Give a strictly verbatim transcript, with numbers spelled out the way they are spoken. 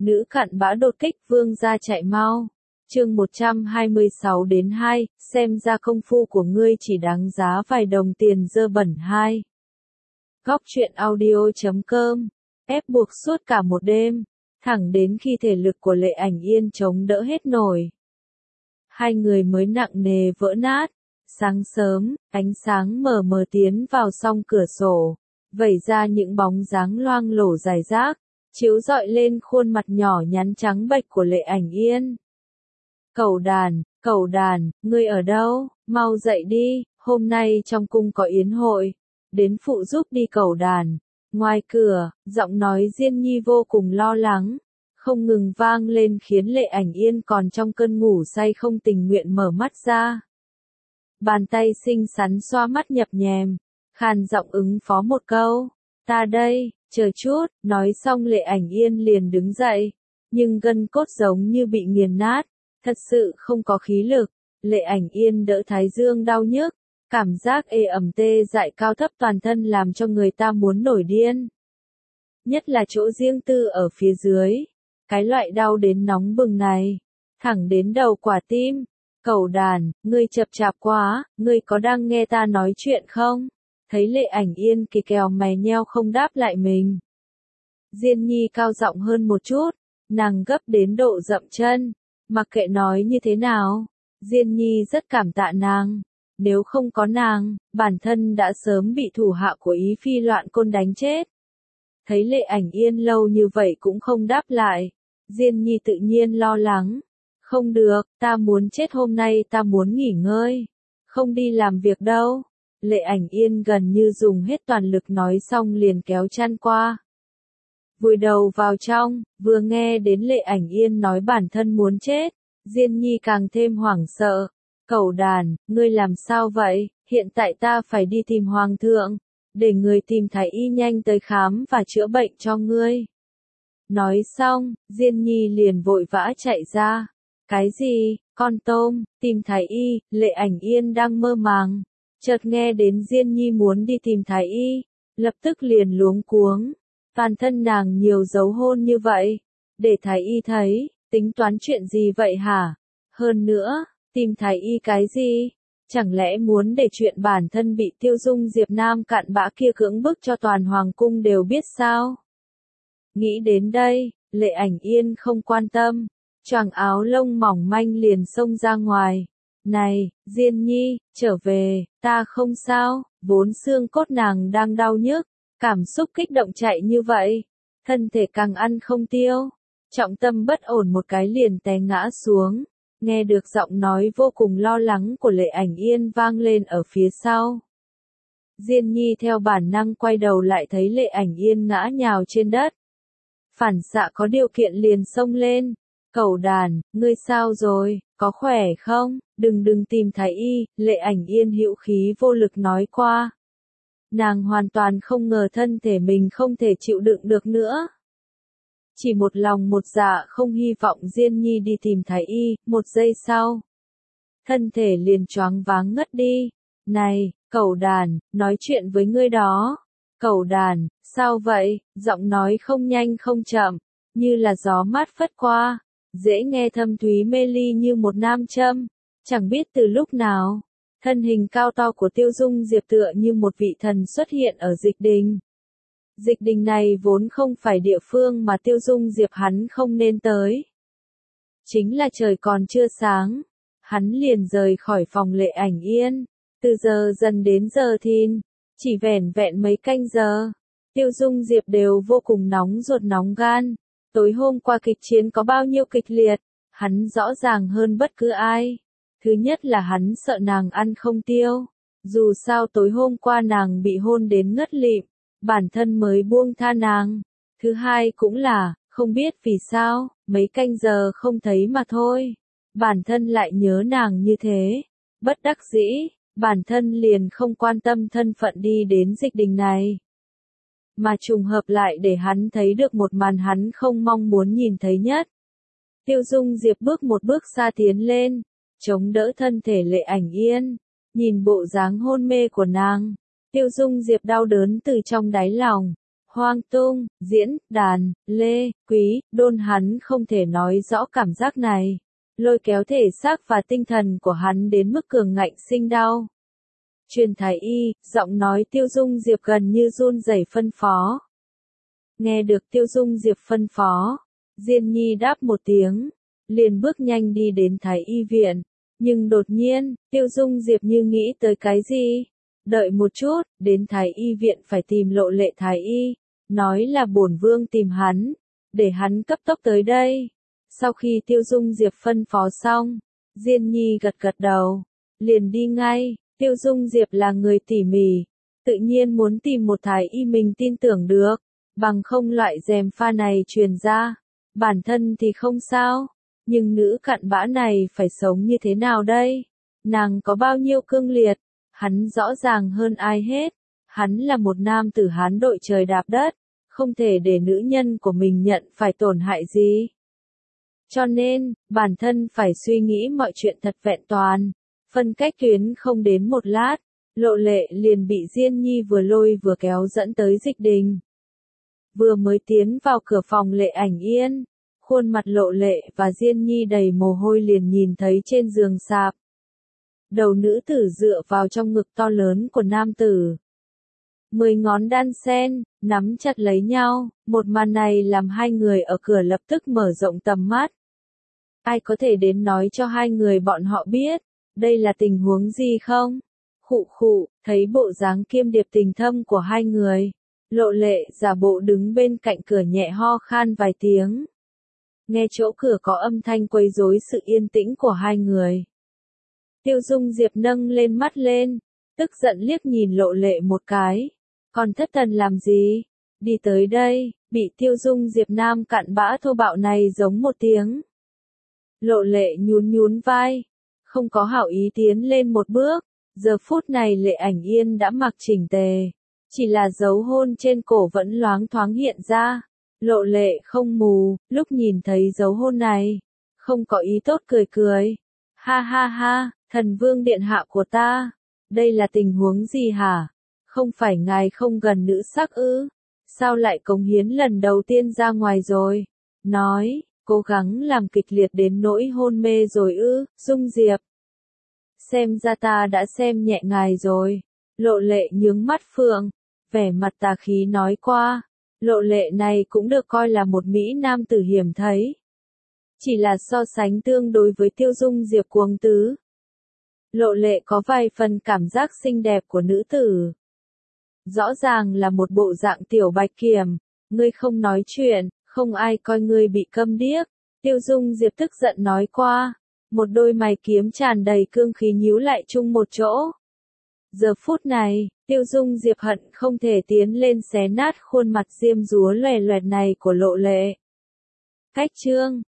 Nữ cặn bã đột kích vương gia chạy mau. Chương một trăm hai mươi sáu đến hai, xem ra công phu của ngươi chỉ đáng giá vài đồng tiền dơ bẩn hai. Góc truyện audio chấm com, ép buộc suốt cả một đêm, thẳng đến khi thể lực của Lệ Ảnh Yên chống đỡ hết nổi. Hai người mới nặng nề vỡ nát. Sáng sớm, ánh sáng mờ mờ tiến vào song cửa sổ, vẩy ra những bóng dáng loang lổ rải rác, chiếu rọi lên khuôn mặt nhỏ nhắn trắng bệch của Lệ Ảnh Yên. Cẩu đàn, cẩu đàn, ngươi ở đâu, mau dậy đi, hôm nay trong cung có yến hội, đến phụ giúp đi cẩu đàn. Ngoài cửa, giọng nói Diên Nhi vô cùng lo lắng, không ngừng vang lên khiến Lệ Ảnh Yên còn trong cơn ngủ say không tình nguyện mở mắt ra. Bàn tay xinh xắn xoa mắt nhập nhèm, khàn giọng ứng phó một câu, ta đây, chờ chút, nói xong Lệ Ảnh Yên liền đứng dậy, nhưng gân cốt giống như bị nghiền nát, thật sự không có khí lực. Lệ Ảnh Yên đỡ thái dương đau nhức, cảm giác ê ẩm tê dại cao thấp toàn thân làm cho người ta muốn nổi điên. Nhất là chỗ riêng tư ở phía dưới, cái loại đau đến nóng bừng này, thẳng đến đầu quả tim. Cẩu đàn, ngươi chập chạp quá, ngươi có đang nghe ta nói chuyện không? Thấy Lệ Ảnh Yên kỳ kèo mày nheo không đáp lại mình. Diên Nhi cao giọng hơn một chút, nàng gấp đến độ dậm chân, mặc kệ nói như thế nào. Diên Nhi rất cảm tạ nàng, nếu không có nàng, bản thân đã sớm bị thủ hạ của Ý Phi Loạn Côn đánh chết. Thấy Lệ Ảnh Yên lâu như vậy cũng không đáp lại, Diên Nhi tự nhiên lo lắng. Không được, ta muốn chết hôm nay, ta muốn nghỉ ngơi, không đi làm việc đâu. Lệ Ảnh Yên gần như dùng hết toàn lực nói xong liền kéo chăn qua. Vùi đầu vào trong, vừa nghe đến Lệ Ảnh Yên nói bản thân muốn chết, Diên Nhi càng thêm hoảng sợ. Cẩu đàn, ngươi làm sao vậy, hiện tại ta phải đi tìm hoàng thượng, để người tìm thái y nhanh tới khám và chữa bệnh cho ngươi. Nói xong, Diên Nhi liền vội vã chạy ra. Cái gì, con tôm, tìm thái y, Lệ Ảnh Yên đang mơ màng, chợt nghe đến Diên Nhi muốn đi tìm thái y, lập tức liền luống cuống, toàn thân nàng nhiều dấu hôn như vậy, để thái y thấy, tính toán chuyện gì vậy hả? Hơn nữa, tìm thái y cái gì? Chẳng lẽ muốn để chuyện bản thân bị Tiêu Dung Diệp Nam cặn bã kia cưỡng bức cho toàn hoàng cung đều biết sao? Nghĩ đến đây, Lệ Ảnh Yên không quan tâm. Choàng áo lông mỏng manh liền xông ra ngoài. Này, Diên Nhi, trở về, ta không sao, vốn xương cốt nàng đang đau nhức, cảm xúc kích động chạy như vậy, thân thể càng ăn không tiêu, trọng tâm bất ổn một cái liền té ngã xuống, nghe được giọng nói vô cùng lo lắng của Lệ Ảnh Yên vang lên ở phía sau. Diên Nhi theo bản năng quay đầu lại thấy Lệ Ảnh Yên ngã nhào trên đất. Phản xạ có điều kiện liền xông lên. Cẩu đàn, ngươi sao rồi, có khỏe không, đừng đừng tìm thái y, Lệ Ảnh Yên hữu khí vô lực nói qua. Nàng hoàn toàn không ngờ thân thể mình không thể chịu đựng được nữa. Chỉ một lòng một dạ không hy vọng Diên Nhi đi tìm thái y, một giây sau. Thân thể liền choáng váng ngất đi. Này, cẩu đàn, nói chuyện với ngươi đó. Cẩu đàn, sao vậy, giọng nói không nhanh không chậm, như là gió mát phất qua. Dễ nghe thâm thúy mê ly như một nam châm, chẳng biết từ lúc nào, thân hình cao to của Tiêu Dung Diệp tựa như một vị thần xuất hiện ở dịch đình. Dịch đình này vốn không phải địa phương mà Tiêu Dung Diệp hắn không nên tới. Chính là trời còn chưa sáng, hắn liền rời khỏi phòng Lệ Ảnh Yên, từ giờ dần đến giờ thìn, chỉ vẻn vẹn mấy canh giờ, Tiêu Dung Diệp đều vô cùng nóng ruột nóng gan. Tối hôm qua kịch chiến có bao nhiêu kịch liệt, hắn rõ ràng hơn bất cứ ai. Thứ nhất là hắn sợ nàng ăn không tiêu. Dù sao tối hôm qua nàng bị hôn đến ngất lịm, bản thân mới buông tha nàng. Thứ hai cũng là, không biết vì sao, mấy canh giờ không thấy mà thôi. Bản thân lại nhớ nàng như thế. Bất đắc dĩ, bản thân liền không quan tâm thân phận đi đến dịch đình này. Mà trùng hợp lại để hắn thấy được một màn hắn không mong muốn nhìn thấy nhất. Tiêu Dung Diệp bước một bước xa tiến lên, chống đỡ thân thể Lệ Ảnh Yên, nhìn bộ dáng hôn mê của nàng. Tiêu Dung Diệp đau đớn từ trong đáy lòng, hoang tung, diễn, đàn, lê, quý, đôn hắn không thể nói rõ cảm giác này, lôi kéo thể xác và tinh thần của hắn đến mức cường ngạnh sinh đau. Truyền thái y, giọng nói Tiêu Dung Diệp gần như run rẩy phân phó. Nghe được Tiêu Dung Diệp phân phó, Diên Nhi đáp một tiếng, liền bước nhanh đi đến thái y viện, nhưng đột nhiên, Tiêu Dung Diệp như nghĩ tới cái gì. Đợi một chút, đến thái y viện phải tìm Lộ Lệ thái y, nói là bổn vương tìm hắn, để hắn cấp tốc tới đây. Sau khi Tiêu Dung Diệp phân phó xong, Diên Nhi gật gật đầu, liền đi ngay. Tiêu Dung Diệp là người tỉ mỉ, tự nhiên muốn tìm một thái y mình tin tưởng được, bằng không loại gièm pha này truyền ra, bản thân thì không sao, nhưng nữ cặn bã này phải sống như thế nào đây? Nàng có bao nhiêu cương liệt? Hắn rõ ràng hơn ai hết, hắn là một nam tử Hán đội trời đạp đất, không thể để nữ nhân của mình nhận phải tổn hại gì. Cho nên, bản thân phải suy nghĩ mọi chuyện thật vẹn toàn. Phân cách tuyến không đến một lát, Lộ Lệ liền bị Diên Nhi vừa lôi vừa kéo dẫn tới dịch đình. Vừa mới tiến vào cửa phòng Lệ Ảnh Yên, khuôn mặt Lộ Lệ và Diên Nhi đầy mồ hôi liền nhìn thấy trên giường sạp. Đầu nữ tử dựa vào trong ngực to lớn của nam tử. Mười ngón đan sen, nắm chặt lấy nhau, một màn này làm hai người ở cửa lập tức mở rộng tầm mắt. Ai có thể đến nói cho hai người bọn họ biết, đây là tình huống gì không? Khụ khụ, thấy bộ dáng kiêm điệp tình thâm của hai người, Lộ Lệ giả bộ đứng bên cạnh cửa nhẹ ho khan vài tiếng. Nghe chỗ cửa có âm thanh quấy rối sự yên tĩnh của hai người. Tiêu Dung Diệp nâng lên mắt lên, tức giận liếc nhìn Lộ Lệ một cái. Còn thất thần làm gì? Đi tới đây, bị Tiêu Dung Diệp nam cặn bã thô bạo này giống một tiếng. Lộ Lệ nhún nhún vai, không có hảo ý tiến lên một bước. Giờ phút này Lệ Ảnh Yên đã mặc chỉnh tề, chỉ là dấu hôn trên cổ vẫn loáng thoáng hiện ra. Lộ Lệ không mù, lúc nhìn thấy dấu hôn này, không có ý tốt cười cười. Ha ha ha, thần vương điện hạ của ta, đây là tình huống gì hả? Không phải ngài không gần nữ sắc ư? Sao lại cống hiến lần đầu tiên ra ngoài rồi? Nói, cố gắng làm kịch liệt đến nỗi hôn mê rồi ư? Dung Diệp, xem ra ta đã xem nhẹ ngài rồi. Lộ Lệ nhướng mắt phượng, vẻ mặt tà khí nói qua. Lộ Lệ này cũng được coi là một mỹ nam tử hiểm thấy. Chỉ là so sánh tương đối với Tiêu Dung Diệp cuồng tứ. Lộ Lệ có vài phần cảm giác xinh đẹp của nữ tử. Rõ ràng là một bộ dạng tiểu bạch kiểm, ngươi không nói chuyện, không ai coi ngươi bị câm điếc. Tiêu Dung Diệp tức giận nói qua, một đôi mày kiếm tràn đầy cương khí nhíu lại chung một chỗ. Giờ phút này, Tiêu Dung Diệp hận không thể tiến lên xé nát khuôn mặt diêm dúa loè loẹt này của Lộ Lệ. Cách chương